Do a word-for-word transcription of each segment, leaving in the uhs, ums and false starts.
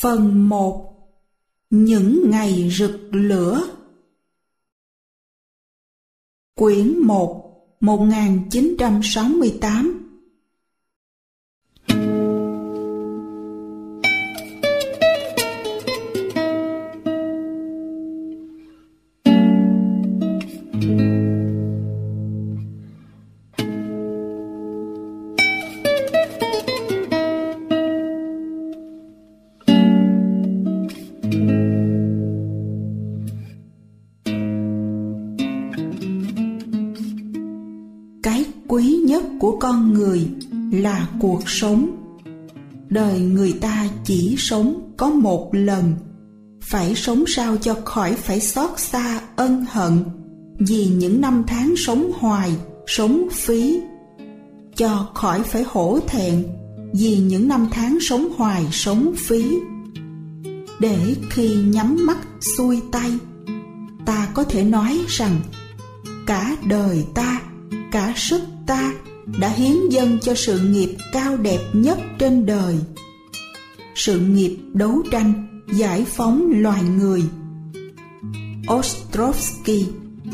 Phần một. Những ngày rực lửa. Quyển một, một nghìn chín trăm sáu mươi tám. Cái quý nhất của con người là cuộc sống. Đời người ta chỉ sống có một lần, phải sống sao cho khỏi phải xót xa ân hận vì những năm tháng sống hoài, sống phí, cho khỏi phải hổ thẹn vì những năm tháng sống hoài, sống phí, để khi nhắm mắt xuôi tay, ta có thể nói rằng cả đời ta, cả sức ta đã hiến dâng cho sự nghiệp cao đẹp nhất trên đời, sự nghiệp đấu tranh giải phóng loài người. Ostrovsky.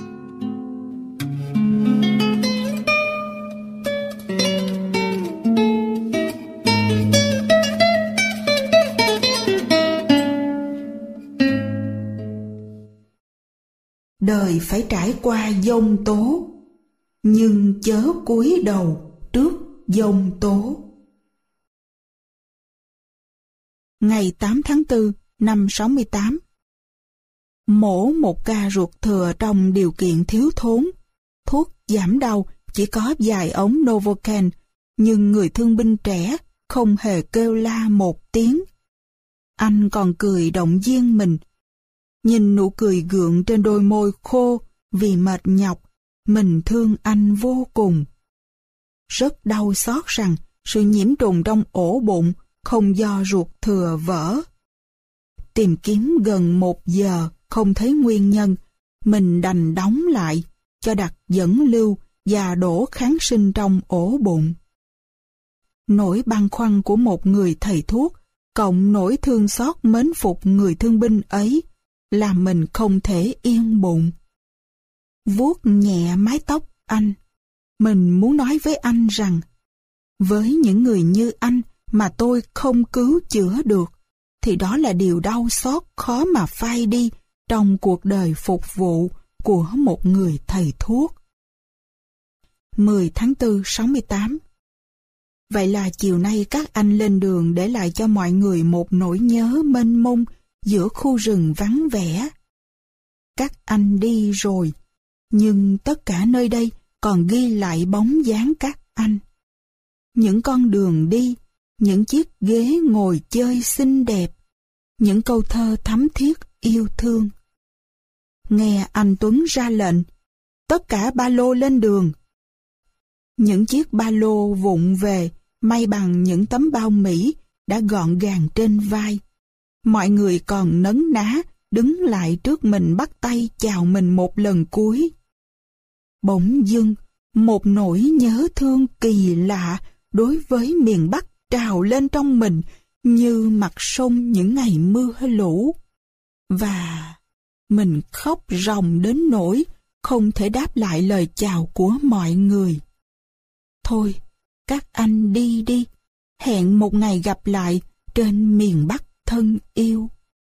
Đời phải trải qua giông tố, nhưng chớ cúi đầu trước giông tố. Ngày tám tháng tư năm sáu mươi tám, mổ một ca ruột thừa trong điều kiện thiếu thốn. Thuốc giảm đau chỉ có vài ống Novocaine, nhưng người thương binh trẻ không hề kêu la một tiếng. Anh còn cười động viên mình. Nhìn nụ cười gượng trên đôi môi khô vì mệt nhọc, mình thương anh vô cùng. Rất đau xót rằng sự nhiễm trùng trong ổ bụng không do ruột thừa vỡ. Tìm kiếm gần một giờ không thấy nguyên nhân, mình đành đóng lại, cho đặt dẫn lưu và đổ kháng sinh trong ổ bụng. Nỗi băn khoăn của một người thầy thuốc, cộng nỗi thương xót mến phục người thương binh ấy, làm mình không thể yên bụng. Vuốt nhẹ mái tóc anh, mình muốn nói với anh rằng, với những người như anh mà tôi không cứu chữa được, thì đó là điều đau xót khó mà phai đi trong cuộc đời phục vụ của một người thầy thuốc. mười tháng tư sáu mươi tám. Vậy là chiều nay các anh lên đường để lại cho mọi người một nỗi nhớ mênh mông giữa khu rừng vắng vẻ. Các anh đi rồi, nhưng tất cả nơi đây còn ghi lại bóng dáng các anh. Những con đường đi, những chiếc ghế ngồi chơi xinh đẹp, những câu thơ thắm thiết yêu thương. Nghe anh Tuấn ra lệnh, tất cả ba lô lên đường. Những chiếc ba lô vụng về, may bằng những tấm bao Mỹ đã gọn gàng trên vai. Mọi người còn nấn ná, đứng lại trước mình bắt tay chào mình một lần cuối. Bỗng dưng, một nỗi nhớ thương kỳ lạ đối với miền Bắc trào lên trong mình như mặt sông những ngày mưa lũ. Và mình khóc ròng đến nỗi không thể đáp lại lời chào của mọi người. Thôi, các anh đi đi, hẹn một ngày gặp lại trên miền Bắc thân yêu.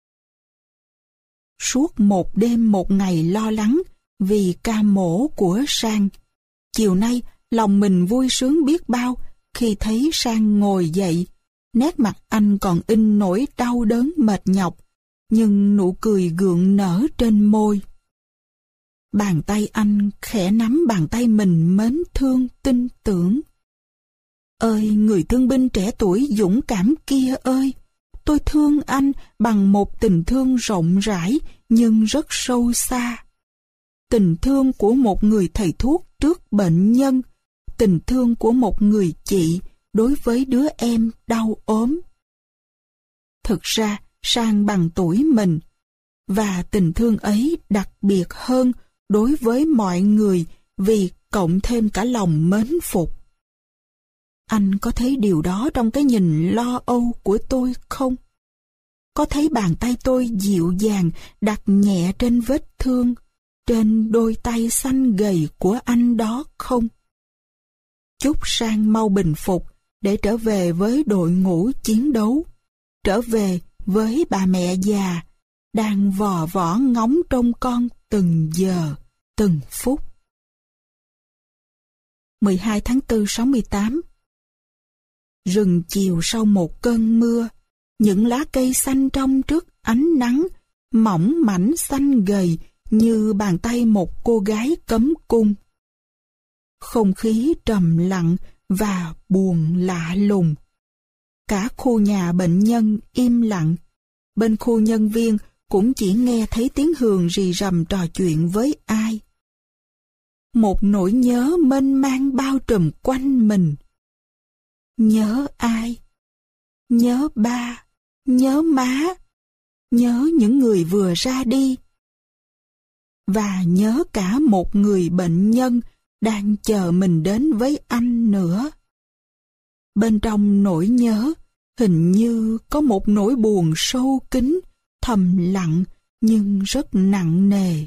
Suốt một đêm một ngày lo lắng vì ca mổ của Sang, chiều nay lòng mình vui sướng biết bao khi thấy Sang ngồi dậy. Nét mặt anh còn in nỗi đau đớn mệt nhọc, nhưng nụ cười gượng nở trên môi. Bàn tay anh khẽ nắm bàn tay mình mến thương tin tưởng. Ơi người thương binh trẻ tuổi dũng cảm kia ơi, tôi thương anh bằng một tình thương rộng rãi nhưng rất sâu xa. Tình thương của một người thầy thuốc trước bệnh nhân, tình thương của một người chị đối với đứa em đau ốm. Thực ra, Sang bằng tuổi mình, và tình thương ấy đặc biệt hơn đối với mọi người vì cộng thêm cả lòng mến phục. Anh có thấy điều đó trong cái nhìn lo âu của tôi không? có thấy bàn tay tôi dịu dàng đặt nhẹ trên vết thương, trên đôi tay xanh gầy của anh đó không? Chúc Sang mau bình phục để trở về với đội ngũ chiến đấu, trở về với bà mẹ già, đang vò võ ngóng trông con từng giờ, từng phút. mười hai tháng tư sáu mươi tám. Rừng chiều sau một cơn mưa, những lá cây xanh trong trước ánh nắng, mỏng mảnh xanh gầy như bàn tay một cô gái cấm cung. Không khí trầm lặng và buồn lạ lùng. Cả khu nhà bệnh nhân im lặng. Bên khu nhân viên cũng chỉ nghe thấy tiếng Hường rì rầm trò chuyện với ai. Một nỗi nhớ mênh mang bao trùm quanh mình. Nhớ ai? Nhớ ba, nhớ má, nhớ những người vừa ra đi. Và nhớ cả một người bệnh nhân đang chờ mình đến với anh nữa. Bên trong nỗi nhớ, hình như có một nỗi buồn sâu kín, thầm lặng nhưng rất nặng nề.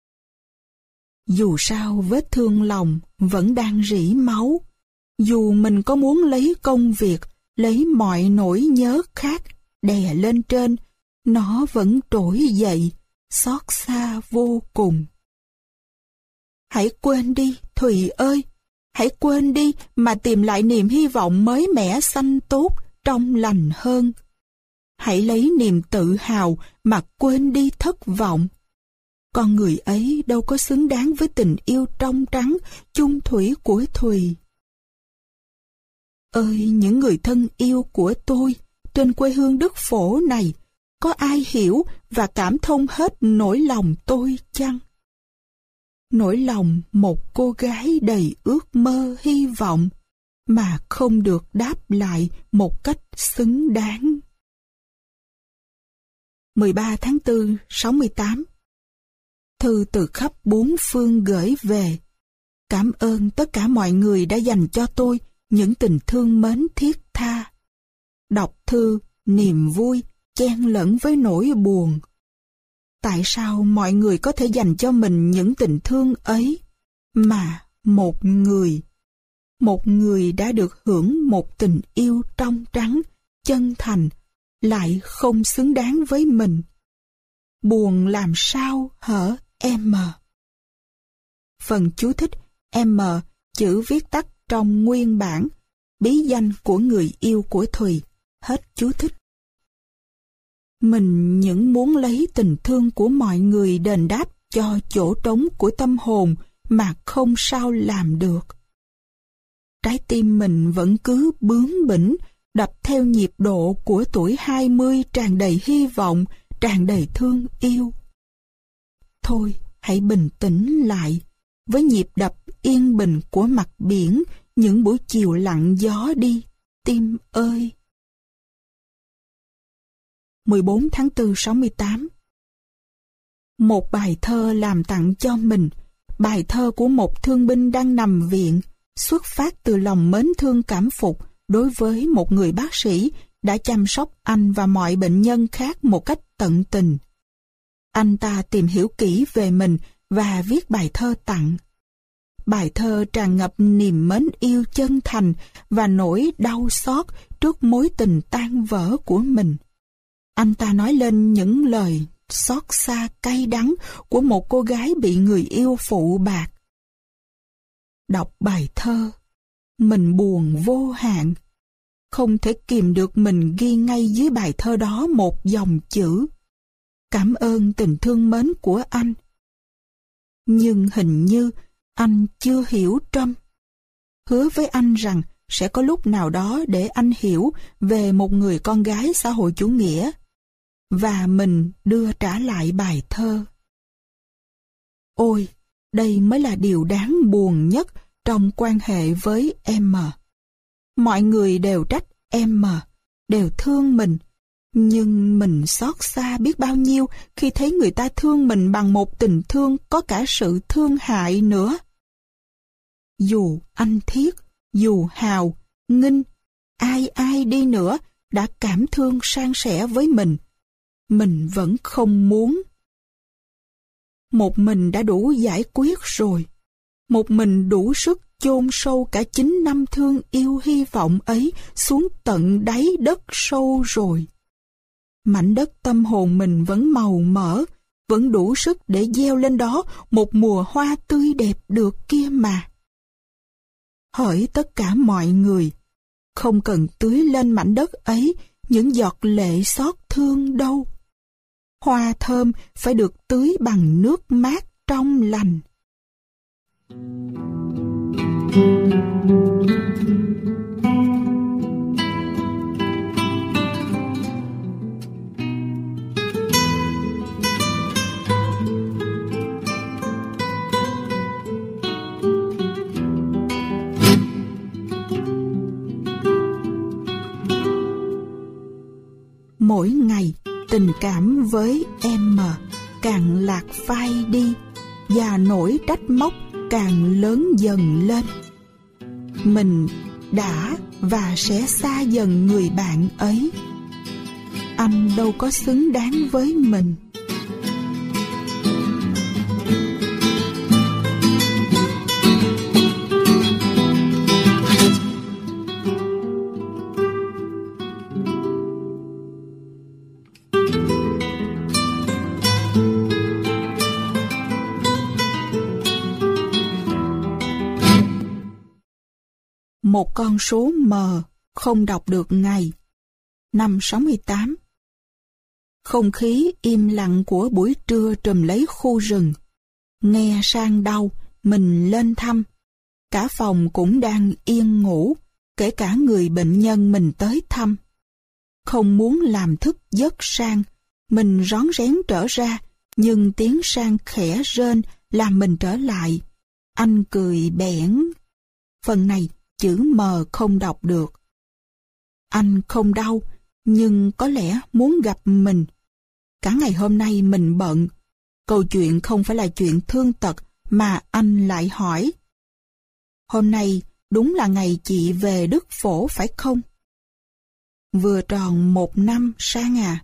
Dù sao vết thương lòng vẫn đang rỉ máu, dù mình có muốn lấy công việc, lấy mọi nỗi nhớ khác đè lên trên, nó vẫn trỗi dậy, xót xa vô cùng. Hãy quên đi, Thùy ơi, hãy quên đi mà tìm lại niềm hy vọng mới mẻ xanh tốt, trong lành hơn. Hãy lấy niềm tự hào mà quên đi thất vọng. Con người ấy đâu có xứng đáng với tình yêu trong trắng, chung thủy của Thùy. Ơi những người thân yêu của tôi, trên quê hương đất phổ này, có ai hiểu và cảm thông hết nỗi lòng tôi chăng? Nỗi lòng một cô gái đầy ước mơ hy vọng, mà không được đáp lại một cách xứng đáng. mười ba tháng tư sáu mươi tám. Thư từ khắp bốn phương gửi về. Cảm ơn tất cả mọi người đã dành cho tôi những tình thương mến thiết tha. Đọc thư, niềm vui chen lẫn với nỗi buồn. Tại sao mọi người có thể dành cho mình những tình thương ấy, mà một người, một người đã được hưởng một tình yêu trong trắng, chân thành, lại không xứng đáng với mình? Buồn làm sao hở em? Phần chú thích M, chữ viết tắt trong nguyên bản, bí danh của người yêu của Thùy. Hết chú thích. Mình những muốn lấy tình thương của mọi người đền đáp cho chỗ trống của tâm hồn mà không sao làm được. Trái tim mình vẫn cứ bướng bỉnh, đập theo nhịp độ của tuổi hai mươi tràn đầy hy vọng, tràn đầy thương yêu. Thôi, hãy bình tĩnh lại, với nhịp đập yên bình của mặt biển, những buổi chiều lặng gió đi, tim ơi. mười bốn tháng tư sáu mươi tám. Một bài thơ làm tặng cho mình, bài thơ của một thương binh đang nằm viện, xuất phát từ lòng mến thương cảm phục đối với một người bác sĩ đã chăm sóc anh và mọi bệnh nhân khác một cách tận tình. Anh ta tìm hiểu kỹ về mình và viết bài thơ tặng. Bài thơ tràn ngập niềm mến yêu chân thành và nỗi đau xót trước mối tình tan vỡ của mình. Anh ta nói lên những lời xót xa cay đắng của một cô gái bị người yêu phụ bạc. Đọc bài thơ, mình buồn vô hạn. Không thể kìm được mình ghi ngay dưới bài thơ đó một dòng chữ: cảm ơn tình thương mến của anh. Nhưng hình như anh chưa hiểu Trâm. Hứa với anh rằng sẽ có lúc nào đó để anh hiểu về một người con gái xã hội chủ nghĩa. Và mình đưa trả lại bài thơ. Ôi, đây mới là điều đáng buồn nhất trong quan hệ với em. Mọi người đều trách em, đều thương mình, nhưng mình xót xa biết bao nhiêu khi thấy người ta thương mình bằng một tình thương có cả sự thương hại nữa. Dù anh Thiết, dù Hào, Nghinh, ai ai đi nữa đã cảm thương san sẻ với mình, mình vẫn không muốn. Một mình đã đủ giải quyết rồi. Một mình đủ sức chôn sâu cả chín năm thương yêu hy vọng ấy xuống tận đáy đất sâu rồi. Mảnh đất tâm hồn mình vẫn màu mỡ, vẫn đủ sức để gieo lên đó một mùa hoa tươi đẹp được kia mà. Hỡi tất cả mọi người, không cần tưới lên mảnh đất ấy những giọt lệ xót thương đâu. Hoa thơm phải được tưới bằng nước mát trong lành. Mỗi ngày, tình cảm với em càng lạc phai đi, và nỗi trách móc càng lớn dần lên. Mình đã và sẽ xa dần người bạn ấy. Anh đâu có xứng đáng với mình. Một con số mờ, không đọc được ngày. Năm sáu mươi tám. Không khí im lặng của buổi trưa trùm lấy khu rừng. Nghe sang đau, mình lên thăm. Cả phòng cũng đang yên ngủ, kể cả người bệnh nhân mình tới thăm. Không muốn làm thức giấc Sang, mình rón rén trở ra, nhưng tiếng Sang khẽ rên làm mình trở lại. Anh cười bẽn. Phần này chữ mờ không đọc được. Anh không đau, nhưng có lẽ muốn gặp mình. Cả ngày hôm nay mình bận. Câu chuyện không phải là chuyện thương tật, mà anh lại hỏi. Hôm nay đúng là ngày chị về Đức Phổ phải không? Vừa tròn một năm Sang à.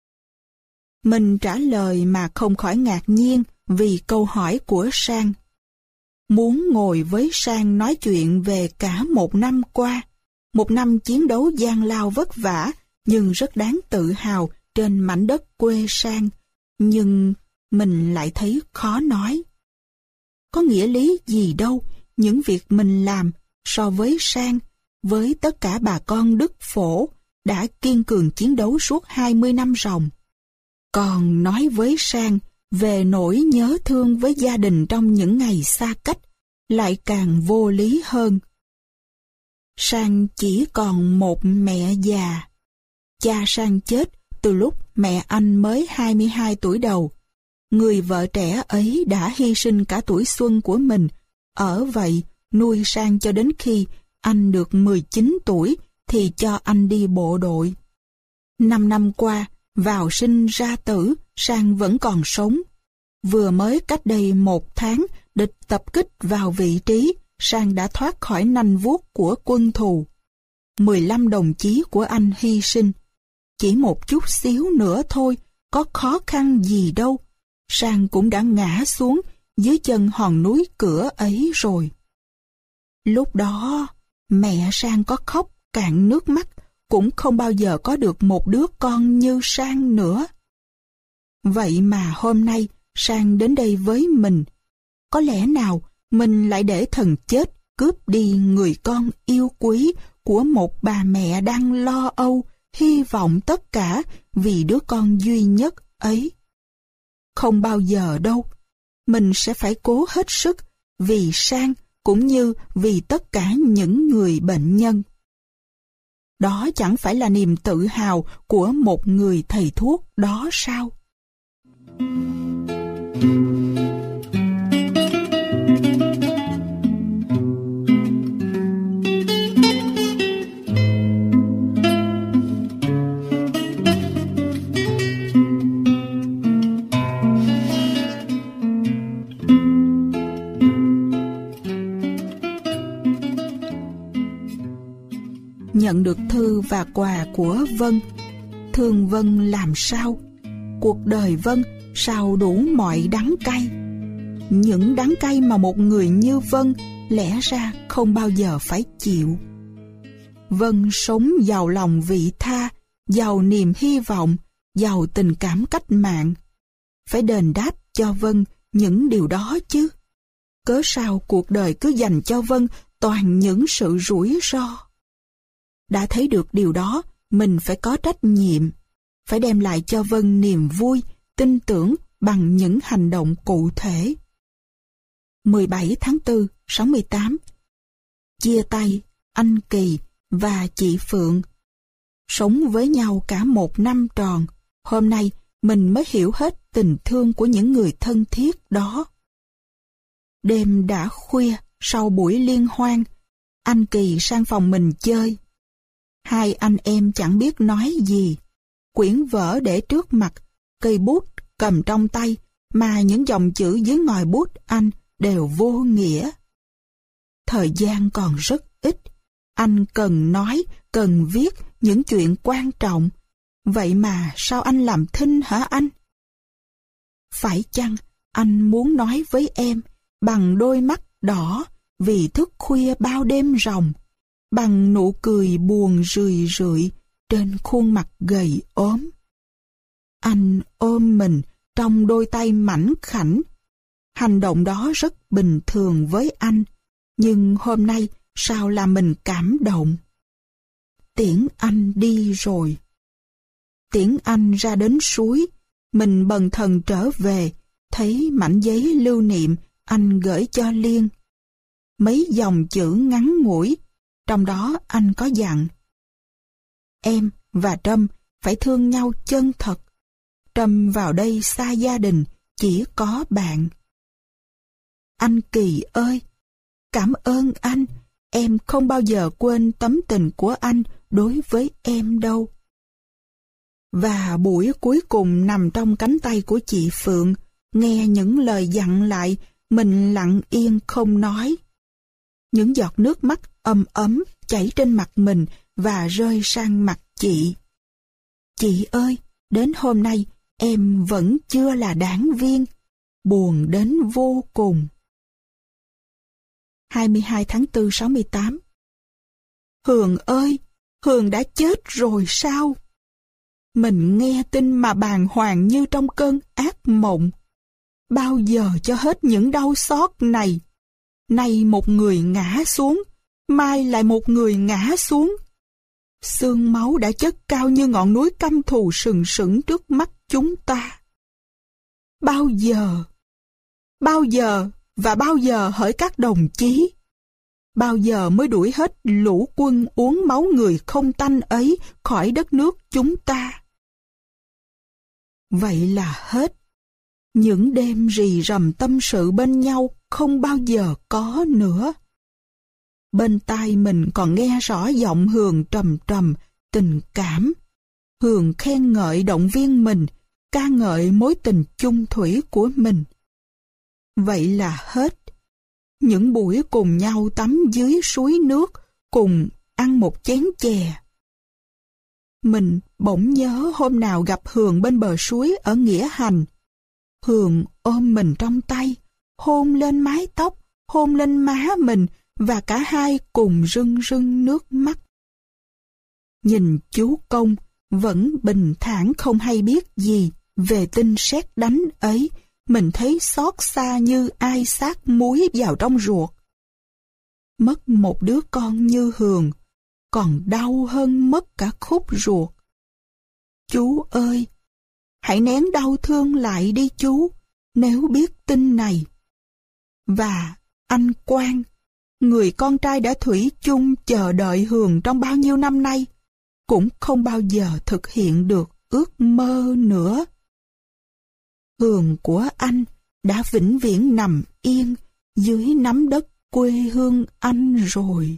Mình trả lời mà không khỏi ngạc nhiên vì câu hỏi của Sang. Muốn ngồi với Sang nói chuyện về cả một năm qua, một năm chiến đấu gian lao vất vả, nhưng rất đáng tự hào trên mảnh đất quê Sang, nhưng mình lại thấy khó nói. Có nghĩa lý gì đâu những việc mình làm so với Sang, với tất cả bà con Đức Phổ đã kiên cường chiến đấu suốt hai mươi năm ròng. Còn nói với Sang về nỗi nhớ thương với gia đình trong những ngày xa cách, lại càng vô lý hơn. Sang chỉ còn một mẹ già. Cha Sang chết từ lúc mẹ anh mới hai mươi hai tuổi đầu. Người vợ trẻ ấy đã hy sinh cả tuổi xuân của mình, ở vậy nuôi Sang cho đến khi anh được mười chín tuổi thì cho anh đi bộ đội. Năm năm qua, vào sinh ra tử, Sang vẫn còn sống. Vừa mới cách đây một tháng, địch tập kích vào vị trí, Sang đã thoát khỏi nanh vuốt của quân thù. mười lăm đồng chí của anh hy sinh. Chỉ một chút xíu nữa thôi, có khó khăn gì đâu. Sang cũng đã ngã xuống dưới chân hòn núi Cửa ấy rồi. Lúc đó, mẹ Sang có khóc cạn nước mắt, cũng không bao giờ có được một đứa con như Sang nữa. Vậy mà hôm nay, Sang đến đây với mình. Có lẽ nào mình lại để thần chết cướp đi người con yêu quý của một bà mẹ đang lo âu, hy vọng tất cả vì đứa con duy nhất ấy? Không bao giờ đâu. Mình sẽ phải cố hết sức vì Sang cũng như vì tất cả những người bệnh nhân. Đó chẳng phải là niềm tự hào của một người thầy thuốc đó sao? Nhận được thư và quà của Vân. Thương Vân làm sao? cuộc đời Vân sao đủ mọi đắng cay. Những đắng cay mà một người như Vân lẽ ra không bao giờ phải chịu. Vân sống giàu lòng vị tha, giàu niềm hy vọng, giàu tình cảm cách mạng. Phải đền đáp cho Vân những điều đó chứ. Cớ sao cuộc đời cứ dành cho Vân toàn những sự rủi ro. Đã thấy được điều đó, mình phải có trách nhiệm, phải đem lại cho Vân niềm vui, tin tưởng bằng những hành động cụ thể. mười bảy tháng tư sáu mươi tám. Chia tay anh Kỳ và chị Phượng. Sống với nhau cả một năm tròn, hôm nay mình mới hiểu hết tình thương của những người thân thiết đó. Đêm đã khuya, sau buổi liên hoan, anh Kỳ sang phòng mình chơi. Hai anh em chẳng biết nói gì. Quyển vở để trước mặt, cây bút cầm trong tay, mà những dòng chữ dưới ngòi bút anh đều vô nghĩa. Thời gian còn rất ít. Anh cần nói, cần viết những chuyện quan trọng. Vậy mà sao anh làm thinh hả anh? Phải chăng anh muốn nói với em bằng đôi mắt đỏ vì thức khuya bao đêm ròng, bằng nụ cười buồn rười rượi trên khuôn mặt gầy ốm? Anh ôm mình trong đôi tay mảnh khảnh. Hành động đó rất bình thường với anh, nhưng hôm nay sao làm mình cảm động? Tiễn anh đi rồi. Tiễn anh ra đến suối, mình bần thần trở về, thấy mảnh giấy lưu niệm anh gửi cho Liên. Mấy dòng chữ ngắn ngủi, trong đó anh có dặn: em và Trâm phải thương nhau chân thật. Trâm vào đây xa gia đình, chỉ có bạn. Anh Kỳ ơi, cảm ơn anh, em không bao giờ quên tấm tình của anh đối với em đâu. Và buổi cuối cùng nằm trong cánh tay của chị Phượng, nghe những lời dặn lại, mình lặng yên không nói. Những giọt nước mắt ấm ấm chảy trên mặt mình và rơi sang mặt chị. Chị ơi, đến hôm nay em vẫn chưa là đảng viên, buồn đến vô cùng. hai mươi hai tháng tư sáu mươi tám. Hường ơi, Hường đã chết rồi sao? Mình nghe tin mà bàng hoàng như trong cơn ác mộng. Bao giờ cho hết những đau xót này? Nay một người ngã xuống, mai lại một người ngã xuống. Xương máu đã chất cao như ngọn núi căm thù sừng sững trước mắt chúng ta. Bao giờ, bao giờ và bao giờ hỡi các đồng chí? Bao giờ mới đuổi hết lũ quân uống máu người không tanh ấy khỏi đất nước chúng ta? Vậy là hết. Những đêm rì rầm tâm sự bên nhau không bao giờ có nữa. Bên tai mình còn nghe rõ giọng Hường trầm trầm, tình cảm. Hường khen ngợi động viên mình, ca ngợi mối tình chung thủy của mình. Vậy là hết. Những buổi cùng nhau tắm dưới suối nước, cùng ăn một chén chè. Mình bỗng nhớ hôm nào gặp Hường bên bờ suối ở Nghĩa Hành. Hường ôm mình trong tay, hôn lên mái tóc, hôn lên má mình, và cả hai cùng rưng rưng nước mắt. Nhìn chú Công vẫn bình thản không hay biết gì về tin sét đánh ấy, mình thấy xót xa như ai xát muối vào trong ruột. Mất một đứa con như Hường còn đau hơn mất cả khúc ruột. Chú ơi, hãy nén đau thương lại đi chú, nếu biết tin này. Và anh Quang, người con trai đã thủy chung chờ đợi Hường trong bao nhiêu năm nay, cũng không bao giờ thực hiện được ước mơ nữa. Hường của anh đã vĩnh viễn nằm yên dưới nắm đất quê hương anh rồi.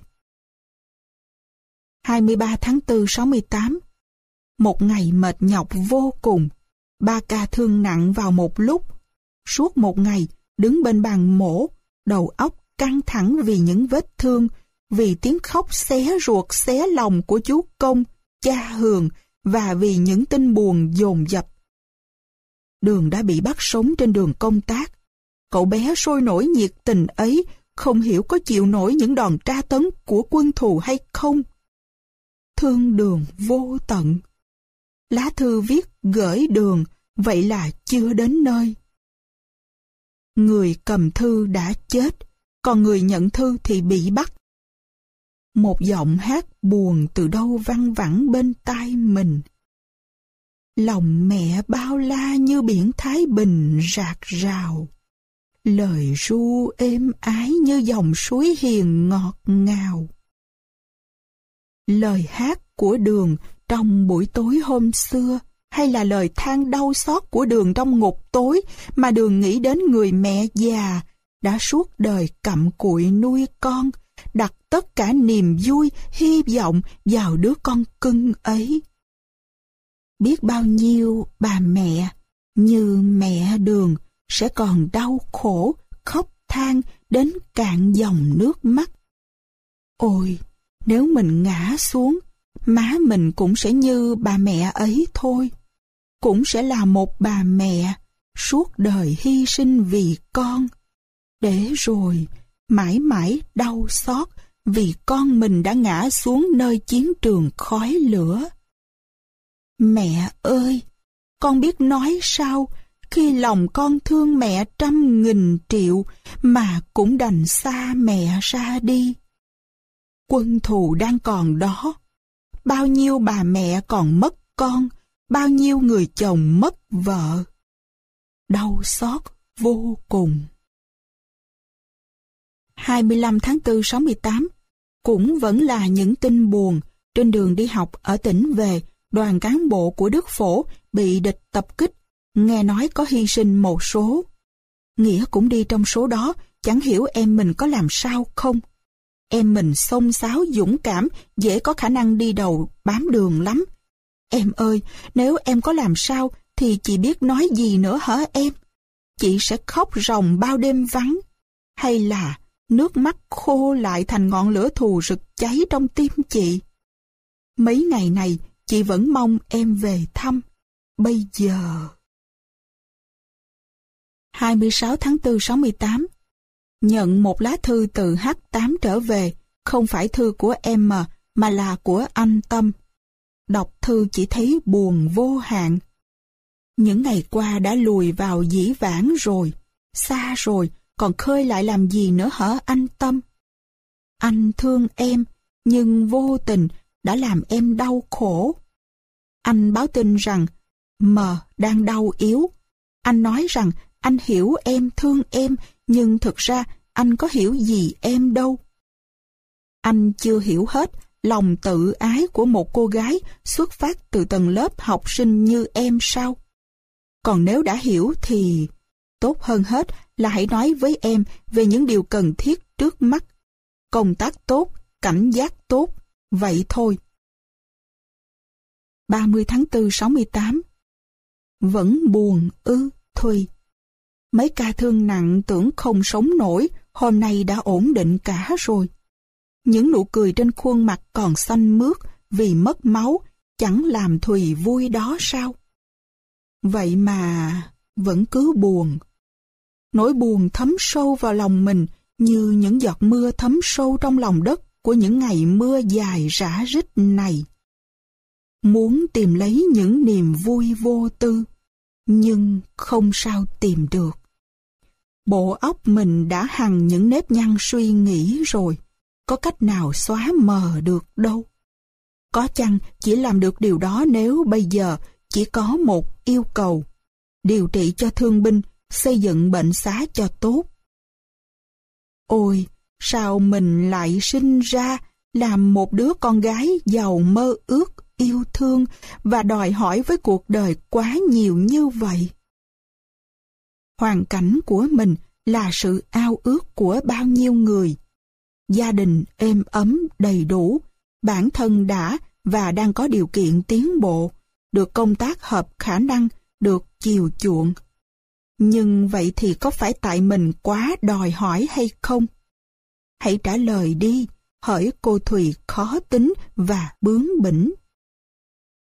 hai mươi ba tháng tư sáu mươi tám. Một ngày mệt nhọc vô cùng. Ba ca thương nặng vào một lúc. Suốt một ngày đứng bên bàn mổ, đầu óc căng thẳng vì những vết thương, vì tiếng khóc xé ruột xé lòng của chú Công, cha Hường, và vì những tin buồn dồn dập. Đường đã bị bắt sống trên đường công tác. Cậu bé sôi nổi nhiệt tình ấy không hiểu có chịu nổi những đòn tra tấn của quân thù hay không. Thương Đường vô tận. Lá thư viết gửi Đường, vậy là chưa đến nơi. Người cầm thư đã chết, còn người nhận thư thì bị bắt. Một giọng hát buồn từ đâu văng vẳng bên tai mình. Lòng mẹ bao la như biển Thái Bình rạc rào. Lời ru êm ái như dòng suối hiền ngọt ngào. Lời hát của Đường trong buổi tối hôm xưa, hay là lời than đau xót của Đường trong ngục tối mà Đường nghĩ đến người mẹ già đã suốt đời cặm cụi nuôi con, đặt tất cả niềm vui, hy vọng vào đứa con cưng ấy. Biết bao nhiêu bà mẹ như mẹ Đường sẽ còn đau khổ, khóc than đến cạn dòng nước mắt. Ôi, nếu mình ngã xuống, má mình cũng sẽ như bà mẹ ấy thôi. Cũng sẽ là một bà mẹ suốt đời hy sinh vì con, để rồi mãi mãi đau xót vì con mình đã ngã xuống nơi chiến trường khói lửa. Mẹ ơi, con biết nói sao khi lòng con thương mẹ trăm nghìn triệu mà cũng đành xa mẹ ra đi. Quân thù đang còn đó. Bao nhiêu bà mẹ còn mất con, bao nhiêu người chồng mất vợ. Đau xót vô cùng. hai mươi lăm tháng tư sáu mươi tám, cũng vẫn là những tin buồn. Trên đường đi học ở tỉnh về, đoàn cán bộ của Đức Phổ bị địch tập kích, nghe nói có hy sinh một số. Nghĩa cũng đi trong số đó, chẳng hiểu em mình có làm sao không. Em mình xông xáo dũng cảm, dễ có khả năng đi đầu bám đường lắm. Em ơi, nếu em có làm sao thì chị biết nói gì nữa hả em? Chị sẽ khóc ròng bao đêm vắng, hay là nước mắt khô lại thành ngọn lửa thù rực cháy trong tim chị. Mấy ngày này chị vẫn mong em về thăm. Bây giờ... hai mươi sáu tháng tư sáu mươi tám, nhận một lá thư từ H tám trở về, không phải thư của em mà, mà là của anh Tâm. Đọc thư chỉ thấy buồn vô hạn. Những ngày qua đã lùi vào dĩ vãng rồi, xa rồi, còn khơi lại làm gì nữa hả anh Tâm? Anh thương em, nhưng vô tình đã làm em đau khổ. Anh báo tin rằng M đang đau yếu. Anh nói rằng anh hiểu em, thương em, nhưng thực ra anh có hiểu gì em đâu. Anh chưa hiểu hết lòng tự ái của một cô gái xuất phát từ tầng lớp học sinh như em sao? Còn nếu đã hiểu thì tốt hơn hết là hãy nói với em về những điều cần thiết trước mắt. Công tác tốt, cảnh giác tốt, vậy thôi. ba mươi tháng tư sáu mươi tám. Vẫn buồn ư, Thùy? Mấy ca thương nặng tưởng không sống nổi, hôm nay đã ổn định cả rồi. Những nụ cười trên khuôn mặt còn xanh mướt vì mất máu, chẳng làm Thùy vui đó sao? Vậy mà vẫn cứ buồn. Nỗi buồn thấm sâu vào lòng mình như những giọt mưa thấm sâu trong lòng đất của những ngày mưa dài rã rít này. Muốn tìm lấy những niềm vui vô tư, nhưng không sao tìm được. Bộ óc mình đã hằn những nếp nhăn suy nghĩ rồi, có cách nào xóa mờ được đâu. Có chăng chỉ làm được điều đó nếu bây giờ chỉ có một yêu cầu: điều trị cho thương binh, xây dựng bệnh xá cho tốt. Ôi, sao mình lại sinh ra làm một đứa con gái giàu mơ ước, yêu thương và đòi hỏi với cuộc đời quá nhiều như vậy? Hoàn cảnh của mình là sự ao ước của bao nhiêu người. Gia đình êm ấm đầy đủ, bản thân đã và đang có điều kiện tiến bộ, được công tác hợp khả năng, được chiều chuộng. Nhưng vậy thì có phải tại mình quá đòi hỏi hay không? Hãy trả lời đi, hỡi cô Thùy khó tính và bướng bỉnh.